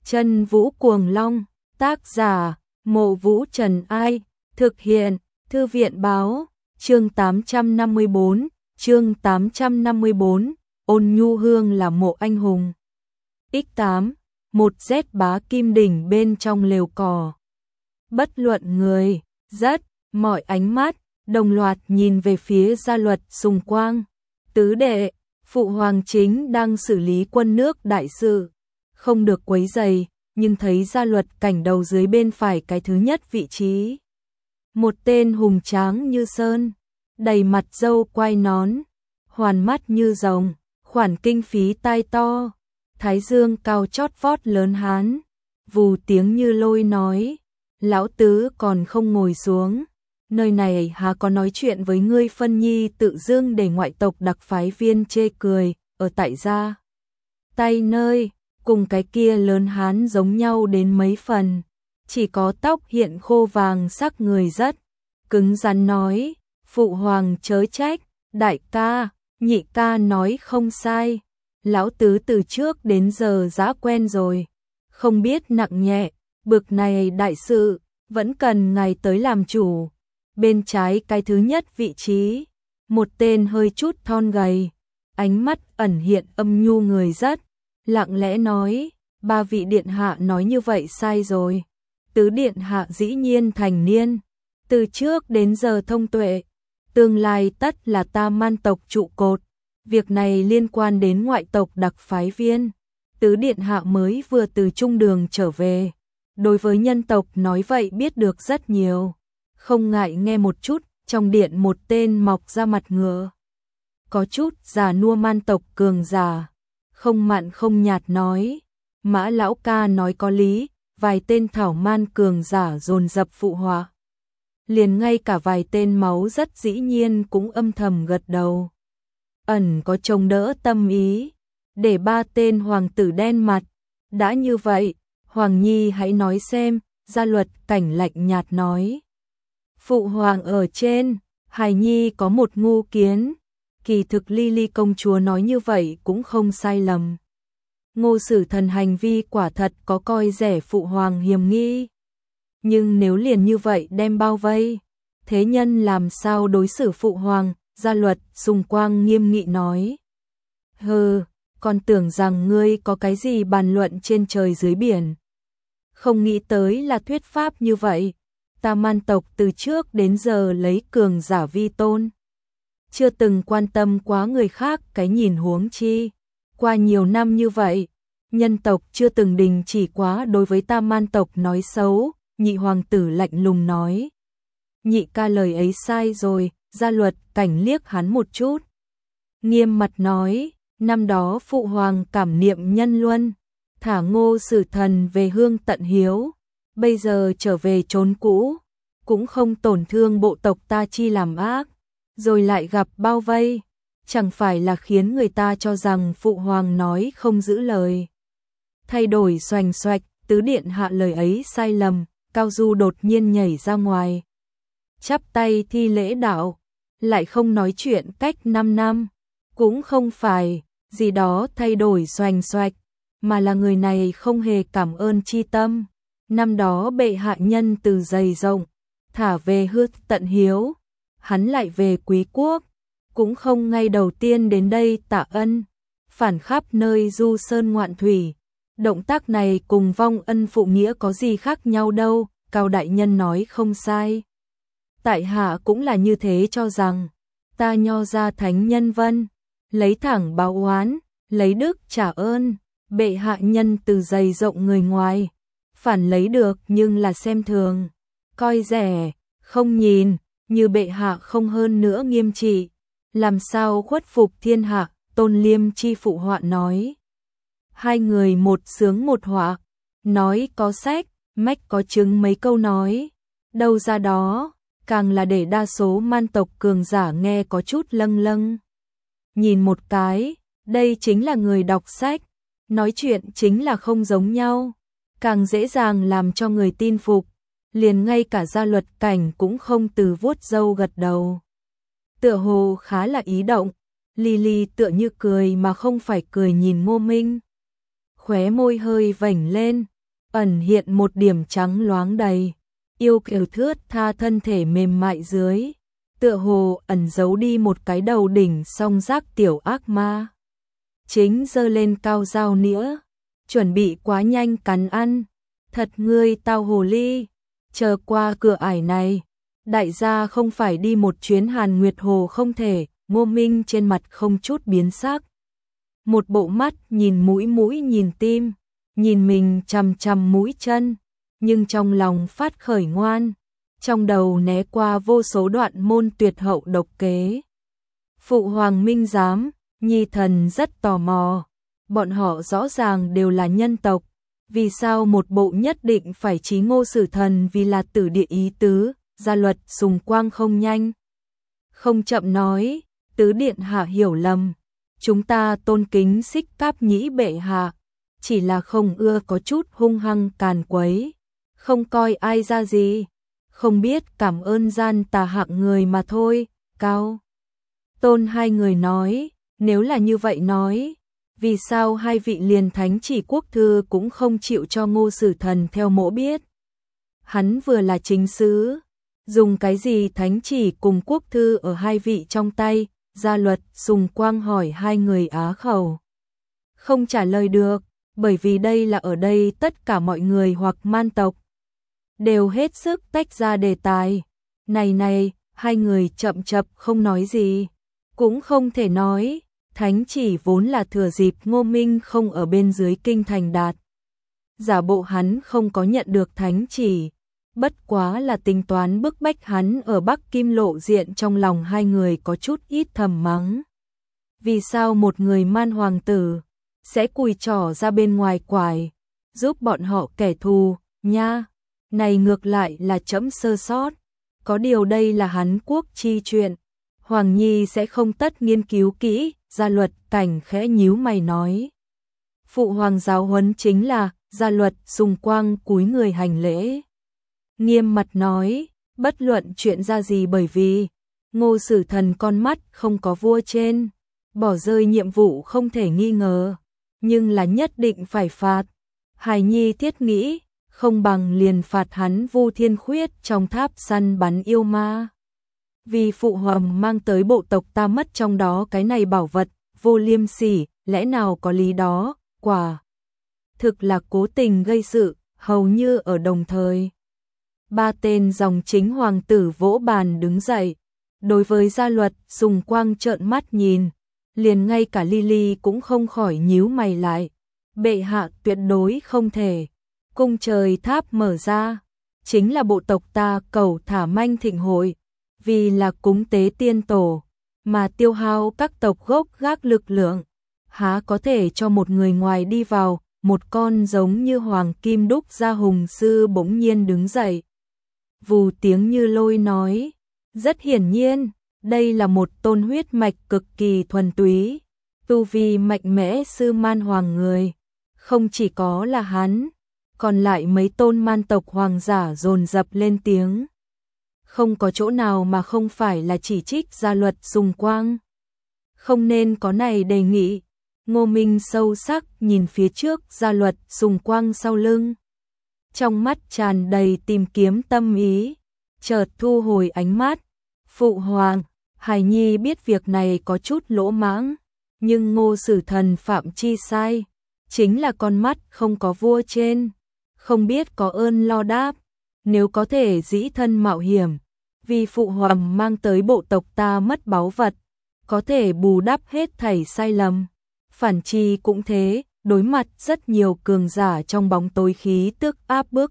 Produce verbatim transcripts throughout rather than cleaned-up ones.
Chân Vũ Cuồng Long, tác giả, Mộ Vũ Trần Ai, thực hiện, Thư viện Báo, chương tám trăm năm mươi bốn, chương tám trăm năm mươi bốn, Ôn Nhu Hương là mộ anh hùng. ích tám, một Z bá kim đỉnh bên trong lều cỏ. Bất luận người, rất, mọi ánh mắt, đồng loạt nhìn về phía Gia Luật Sùng Quang. Tứ đệ, phụ hoàng chính đang xử lý quân nước đại sự, không được quấy rầy, nhưng thấy Gia Luật Cảnh đầu dưới bên phải cái thứ nhất vị trí. Một tên hùng tráng như sơn, đầy mặt râu quai nón, hoàn mắt như rồng, khoản kinh phí tai to, thái dương cao chót vót lớn hán, vù tiếng như lôi nói, lão tứ còn không ngồi xuống, nơi này há có nói chuyện với ngươi phân nhi tự dưng để ngoại tộc đặc phái viên chê cười, ở tại gia. Tay nơi, cùng cái kia lớn hán giống nhau đến mấy phần, chỉ có tóc hiện khô vàng sắc người rất, cứng rắn nói, phụ hoàng chớ trách, đại ca, nhị ca nói không sai, lão tứ từ trước đến giờ đã quen rồi, không biết nặng nhẹ, bực này đại sự, vẫn cần ngài tới làm chủ. Bên trái cái thứ nhất vị trí, một tên hơi chút thon gầy, ánh mắt ẩn hiện âm nhu người rất, lặng lẽ nói, ba vị điện hạ nói như vậy sai rồi. Tứ điện hạ dĩ nhiên thành niên, từ trước đến giờ thông tuệ, tương lai tất là ta Man tộc trụ cột, việc này liên quan đến ngoại tộc đặc phái viên. Tứ điện hạ mới vừa từ trung đường trở về, đối với nhân tộc nói vậy biết được rất nhiều, không ngại nghe một chút. Trong điện một tên mọc ra mặt ngựa, có chút già nua Man tộc cường giả, không mặn không nhạt nói, Mã lão ca nói có lý. Vài tên thảo man cường giả dồn dập phụ họa, liền ngay cả vài tên máu rất dĩ nhiên cũng âm thầm gật đầu, ẩn có trông đỡ tâm ý, để ba tên hoàng tử đen mặt. Đã như vậy, Hoàng Nhi hãy nói xem. Gia Luật Cảnh lạnh nhạt nói, phụ hoàng ở trên, hài nhi có một ngu kiến, kỳ thực Ly Ly công chúa nói như vậy cũng không sai lầm. Ngô Sử Thần hành vi quả thật có coi rẻ phụ hoàng hiềm nghi, nhưng nếu liền như vậy đem bao vây, thế nhân làm sao đối xử phụ hoàng? Gia Luật Sùng Quang nghiêm nghị nói, hừ, còn tưởng rằng ngươi có cái gì bàn luận trên trời dưới biển, không nghĩ tới là thuyết pháp như vậy. Ta Man tộc từ trước đến giờ lấy cường giả vi tôn, chưa từng quan tâm quá người khác cái nhìn huống chi. Qua nhiều năm như vậy, nhân tộc chưa từng đình chỉ quá đối với ta Man tộc nói xấu. Nhị hoàng tử lạnh lùng nói, nhị ca lời ấy sai rồi. Gia Luật Cảnh liếc hắn một chút, nghiêm mặt nói, năm đó phụ hoàng cảm niệm nhân luân, thả Ngô Sử Thần về hương tận hiếu, bây giờ trở về chốn cũ, cũng không tổn thương bộ tộc ta chi làm ác, rồi lại gặp bao vây, chẳng phải là khiến người ta cho rằng phụ hoàng nói không giữ lời. Thay đổi xoành xoạch, tứ điện hạ lời ấy sai lầm. Cao Du đột nhiên nhảy ra ngoài, chắp tay thi lễ đạo, lại không nói chuyện cách năm năm, cũng không phải gì đó thay đổi xoành xoạch, mà là người này không hề cảm ơn chi tâm. Năm đó bệ hạ nhân từ dày rộng, thả về hương tận hiếu, hắn lại về Quý quốc, cũng không ngay đầu tiên đến đây tạ ân, phản khắp nơi du sơn ngoạn thủy. Động tác này cùng vong ân phụ nghĩa có gì khác nhau đâu. Cao đại nhân nói không sai, tại hạ cũng là như thế cho rằng. Ta Nho gia thánh nhân vân, lấy thẳng báo oán, lấy đức trả ơn. Bệ hạ nhân từ dày rộng người ngoài, phản lấy được nhưng là xem thường, coi rẻ, không nhìn, như bệ hạ không hơn nữa nghiêm trị, làm sao khuất phục thiên hạ. Tôn Liêm chi phụ họa nói, hai người một sướng một họa, nói có sách, mách có chứng mấy câu nói, đâu ra đó, càng là để đa số Man tộc cường giả nghe có chút lâng lâng. Nhìn một cái, đây chính là người đọc sách, nói chuyện chính là không giống nhau, càng dễ dàng làm cho người tin phục, liền ngay cả Gia Luật Cảnh cũng không từ vuốt râu gật đầu. Tựa hồ khá là ý động, Ly Ly tựa như cười mà không phải cười nhìn Ngô Minh. Khóe môi hơi vểnh lên, ẩn hiện một điểm trắng loáng đầy, yêu kiều thướt tha thân thể mềm mại dưới, tựa hồ ẩn giấu đi một cái đầu đỉnh song giác tiểu ác ma. Chính giơ lên cao dao nĩa, chuẩn bị quá nhanh cắn ăn, thật ngươi tao hồ ly, chờ qua cửa ải này, đại gia không phải đi một chuyến Hàn Nguyệt Hồ không thể. Ngô Minh trên mặt không chút biến sắc, một bộ mắt nhìn mũi mũi nhìn tim, nhìn mình chằm chằm mũi chân, nhưng trong lòng phát khởi ngoan, trong đầu né qua vô số đoạn môn tuyệt hậu độc kế. Phụ hoàng minh giám, nhi thần rất tò mò, bọn họ rõ ràng đều là nhân tộc, vì sao một bộ nhất định phải chí Ngô Sử Thần vì là tử địa ý tứ. Gia luật Sùng Quang không nhanh không chậm nói, tứ điện hạ hiểu lầm, chúng ta tôn kính Xích Cáp Nhĩ bệ hạ, chỉ là không ưa có chút hung hăng càn quấy, không coi ai ra gì, không biết cảm ơn gian tà hạng người mà thôi. Cao Tôn hai người nói, nếu là như vậy nói, vì sao hai vị liền thánh chỉ quốc thư cũng không chịu cho Ngô Sử Thần theo mỗ biết? Hắn vừa là chính sứ, dùng cái gì thánh chỉ cùng quốc thư ở hai vị trong tay? Gia luật Sùng Quang hỏi hai người á khẩu. Không trả lời được, bởi vì đây là ở đây tất cả mọi người hoặc man tộc đều hết sức tách ra đề tài. Này này, hai người chậm chập không nói gì, cũng không thể nói, thánh chỉ vốn là thừa dịp Ngô Minh không ở bên dưới kinh thành đạt. Giả bộ hắn không có nhận được thánh chỉ, bất quá là tính toán bức bách hắn ở Bắc Kim lộ diện. Trong lòng hai người có chút ít thầm mắng. Vì sao một người man hoàng tử sẽ cùi trỏ ra bên ngoài quải, giúp bọn họ kẻ thù, nha, này ngược lại là trẫm sơ sót, có điều đây là hắn quốc chi chuyện, Hoàng Nhi sẽ không tất nghiên cứu kỹ. Gia luật Cảnh khẽ nhíu mày nói. Phụ hoàng giáo huấn chính là. Gia luật Sùng Quang cúi người hành lễ, nghiêm mặt nói, bất luận chuyện ra gì, bởi vì Ngô Sử Thần con mắt không có vua trên, bỏ rơi nhiệm vụ không thể nghi ngờ, nhưng là nhất định phải phạt. Hài Nhi thiết nghĩ, không bằng liền phạt hắn Vu Thiên Khuyết trong tháp săn bắn yêu ma. Vì phụ hoàng mang tới bộ tộc ta mất trong đó cái này bảo vật, vô liêm sỉ, lẽ nào có lý đó? Quả thực là cố tình gây sự. Hầu như ở đồng thời, ba tên dòng chính hoàng tử vỗ bàn đứng dậy, đối với gia luật Sùng Quang trợn mắt nhìn, liền ngay cả Lily cũng không khỏi nhíu mày lại. Bệ hạ tuyệt đối không thể. Cung trời tháp mở ra, chính là bộ tộc ta cầu thả manh thịnh hội, vì là cúng tế tiên tổ, mà tiêu hao các tộc gốc gác lực lượng, há có thể cho một người ngoài đi vào. Một con giống như hoàng kim đúc ra hùng sư bỗng nhiên đứng dậy, vù tiếng như lôi nói, rất hiển nhiên, đây là một tôn huyết mạch cực kỳ thuần túy, tu vi mạnh mẽ sư man hoàng người, không chỉ có là hắn, còn lại mấy tôn man tộc hoàng giả dồn dập lên tiếng. Không có chỗ nào mà không phải là chỉ trích gia luật Sùng Quang. Không nên có này đề nghị. Ngô Minh sâu sắc nhìn phía trước gia luật Sùng Quang sau lưng, trong mắt tràn đầy tìm kiếm tâm ý, chợt thu hồi ánh mắt. Phụ hoàng, Hài Nhi biết việc này có chút lỗ mãng, nhưng Ngô Sử Thần phạm chi sai, chính là con mắt không có vua trên, không biết có ơn lo đáp, nếu có thể dĩ thân mạo hiểm, vì phụ hoàng mang tới bộ tộc ta mất báu vật, có thể bù đắp hết thảy sai lầm. Phản chi cũng thế, đối mặt rất nhiều cường giả trong bóng tối khí tức áp bức.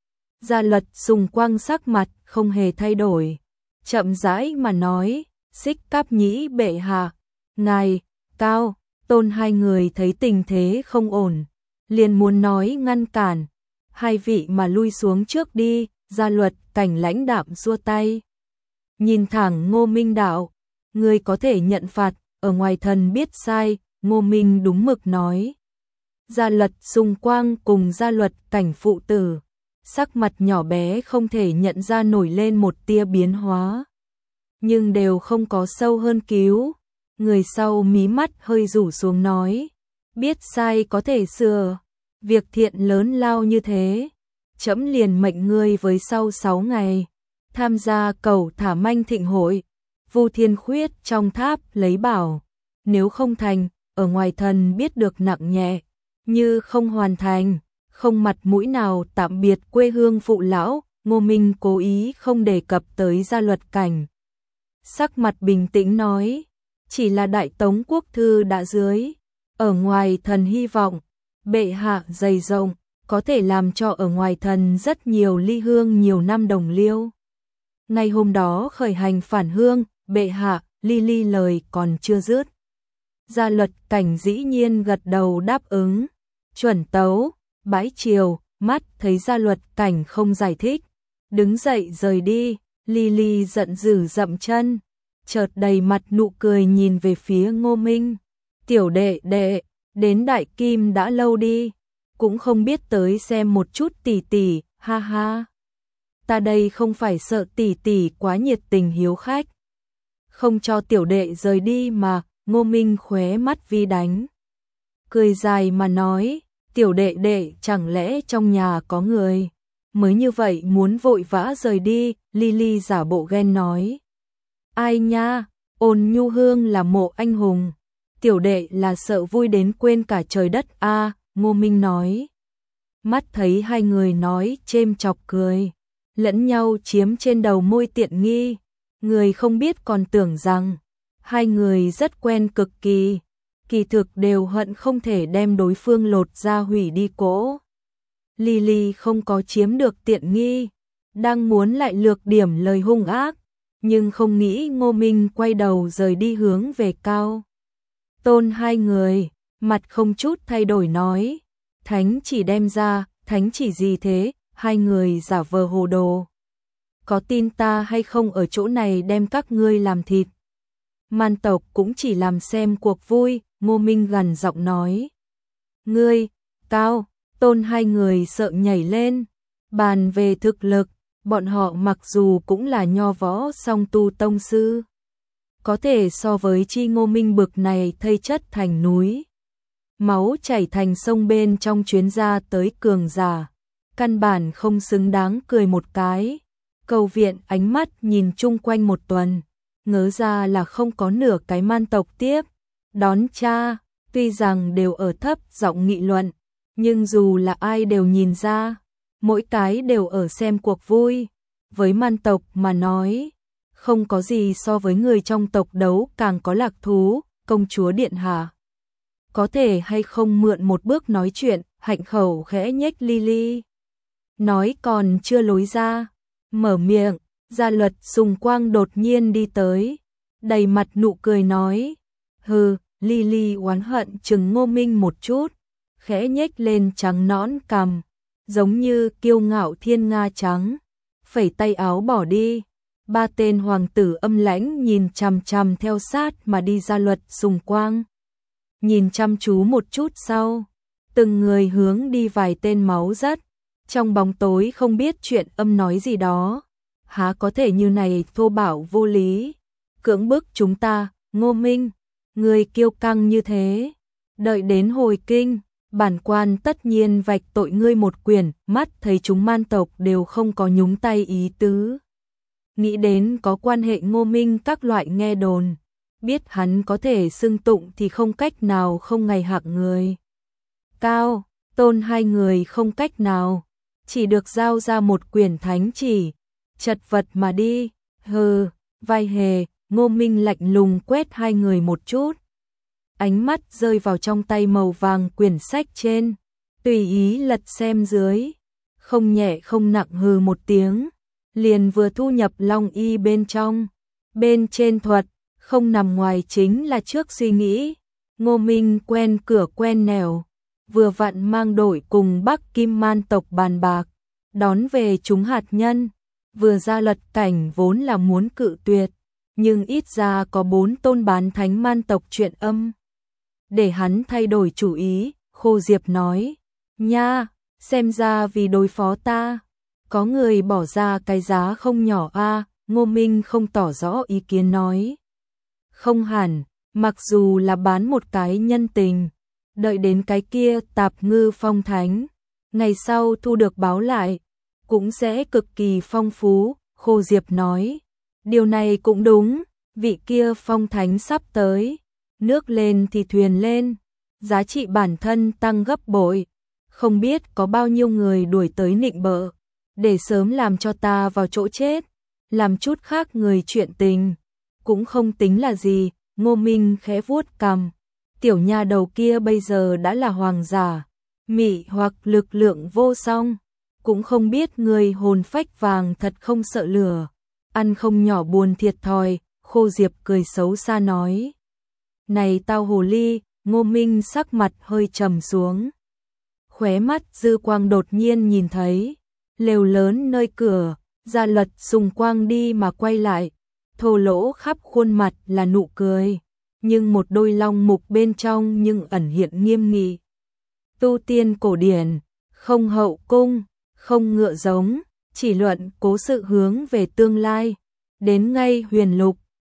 Gia luật Sùng Quang sắc mặt không hề thay đổi, chậm rãi mà nói, Xích Cáp Nhĩ bệ hạ, ngài, Cao Tôn hai người thấy tình thế không ổn, liền muốn nói ngăn cản, hai vị mà lui xuống trước đi. Gia luật Cảnh lãnh đạm xua tay, nhìn thẳng Ngô Minh đạo, người có thể nhận phạt, ở ngoài thần biết sai. Ngô Minh đúng mực nói. Gia luật Sùng Quang cùng gia luật Cảnh phụ tử, sắc mặt nhỏ bé không thể nhận ra nổi lên một tia biến hóa, nhưng đều không có sâu hơn cứu. Người sau mí mắt hơi rủ xuống nói, biết sai có thể sửa, việc thiện lớn lao như thế, trẫm liền mệnh ngươi với sau sáu ngày, tham gia cầu thả manh thịnh hội, Vu Thiên Khuyết trong tháp lấy bảo, nếu không thành, ở ngoài thần biết được nặng nhẹ, như không hoàn thành, không mặt mũi nào tạm biệt quê hương phụ lão. Ngô Minh cố ý không đề cập tới Gia Luật Cảnh. Sắc mặt bình tĩnh nói, chỉ là Đại Tống quốc thư đã dưới, ở ngoài thần hy vọng, bệ hạ dày rộng, có thể làm cho ở ngoài thần rất nhiều ly hương nhiều năm đồng liêu. Ngày hôm đó khởi hành phản hương, bệ hạ, ly ly lời còn chưa dứt. Gia Luật Cảnh dĩ nhiên gật đầu đáp ứng, chuẩn tấu, bãi triều, mắt thấy Gia Luật Cảnh không giải thích, đứng dậy rời đi, ly ly giận dữ dậm chân, chợt đầy mặt nụ cười nhìn về phía Ngô Minh, tiểu đệ đệ, đến Đại Kim đã lâu đi, cũng không biết tới xem một chút tỷ tỷ, ha ha. Ta đây không phải sợ tỷ tỷ quá nhiệt tình hiếu khách, không cho tiểu đệ rời đi mà. Ngô Minh khóe mắt vi đánh, cười dài mà nói, tiểu đệ đệ chẳng lẽ trong nhà có người, mới như vậy muốn vội vã rời đi. Lily giả bộ ghen nói, ai nha, Ôn Nhu Hương là mộ anh hùng, tiểu đệ là sợ vui đến quên cả trời đất a. À, Ngô Minh nói, mắt thấy hai người nói chêm chọc cười, lẫn nhau chiếm trên đầu môi tiện nghi, người không biết còn tưởng rằng hai người rất quen cực kỳ, kỳ thực đều hận không thể đem đối phương lột ra hủy đi cỗ. Lily không có chiếm được tiện nghi, đang muốn lại lược điểm lời hung ác, nhưng không nghĩ Ngô Minh quay đầu rời đi hướng về Cao Tôn hai người, mặt không chút thay đổi nói, thánh chỉ đem ra, thánh chỉ gì thế? Hai người giả vờ hồ đồ, có tin ta hay không ở chỗ này đem các ngươi làm thịt? Man tộc cũng chỉ làm xem cuộc vui. Ngô Minh gằn giọng nói, ngươi, Cao Tôn hai người sợ nhảy lên, bàn về thực lực, bọn họ mặc dù cũng là nho võ song tu tông sư, có thể so với chi Ngô Minh bực này thây chất thành núi, máu chảy thành sông bên trong chuyến ra tới cường giả, căn bản không xứng đáng cười một cái. Cầu viện ánh mắt nhìn chung quanh một tuần, ngớ ra là không có nửa cái man tộc tiếp đón cha, tuy rằng đều ở thấp giọng nghị luận, nhưng dù là ai đều nhìn ra, mỗi cái đều ở xem cuộc vui. Với man tộc mà nói, không có gì so với người trong tộc đấu càng có lạc thú. Công chúa điện hạ, có thể hay không mượn một bước nói chuyện? Hạnh khẩu khẽ nhếch Lily, nói còn chưa lối ra, mở miệng, Gia Luật Sùng Quang đột nhiên đi tới, đầy mặt nụ cười nói, hừ. Lily oán hận chừng Ngô Minh một chút, khẽ nhếch lên trắng nõn cằm, giống như kiêu ngạo thiên nga trắng, phẩy tay áo bỏ đi. Ba tên hoàng tử âm lãnh nhìn chằm chằm theo sát mà đi. Gia Luật Sùng Quang nhìn chăm chú một chút sau, từng người hướng đi. Vài tên máu rất trong bóng tối không biết chuyện âm nói gì đó, há có thể như này thô bạo vô lý, cưỡng bức chúng ta. Ngô Minh, người kiêu căng như thế, đợi đến hồi kinh, bản quan tất nhiên vạch tội ngươi một quyền. Mắt thấy chúng man tộc đều không có nhúng tay ý tứ, nghĩ đến có quan hệ Ngô Minh các loại nghe đồn, biết hắn có thể xưng tụng thì không cách nào không ngày hạng người. Cao Tôn hai người không cách nào, chỉ được giao ra một quyển thánh chỉ, chật vật mà đi. Hừ, vai hề. Ngô Minh lạnh lùng quét hai người một chút, ánh mắt rơi vào trong tay màu vàng quyển sách trên, tùy ý lật xem dưới, không nhẹ không nặng hừ một tiếng, liền vừa thu nhập long y bên trong. Bên trên thuật, không nằm ngoài chính là trước suy nghĩ. Ngô Minh quen cửa quen nẻo, vừa vặn mang đổi cùng Bắc Kim man tộc bàn bạc, đón về chúng hạt nhân. Vừa Gia Luật Cảnh vốn là muốn cự tuyệt, nhưng ít ra có bốn tôn bán thánh man tộc chuyện âm, để hắn thay đổi chủ ý. Khô Diệp nói, nha, xem ra vì đối phó ta, có người bỏ ra cái giá không nhỏ a. À. Ngô Minh không tỏ rõ ý kiến nói, không hẳn, mặc dù là bán một cái nhân tình, đợi đến cái kia Tạp Ngư Phong Thánh, ngày sau thu được báo lại, cũng sẽ cực kỳ phong phú, Khô Diệp nói. Điều này cũng đúng, vị kia Phong Thánh sắp tới, nước lên thì thuyền lên, giá trị bản thân tăng gấp bội, không biết có bao nhiêu người đuổi tới nịnh bợ, để sớm làm cho ta vào chỗ chết, làm chút khác người chuyện tình, cũng không tính là gì. Ngô Minh khẽ vuốt cằm, tiểu nha đầu kia bây giờ đã là hoàng giả, mị hoặc lực lượng vô song, cũng không biết người hồn phách vàng thật không sợ lửa, ăn không nhỏ buồn thiệt thòi. Khô Diệp cười xấu xa nói. Này tao hồ ly, Ngô Minh sắc mặt hơi trầm xuống. Khóe mắt dư quang đột nhiên nhìn thấy, lều lớn nơi cửa, Gia Luật dùng quang đi mà quay lại, thô lỗ khắp khuôn mặt là nụ cười, nhưng một đôi long mục bên trong nhưng ẩn hiện nghiêm nghị. Tu tiên cổ điển, không hậu cung, không ngựa giống, chỉ luận cố sự hướng về tương lai, đến ngay huyền lục,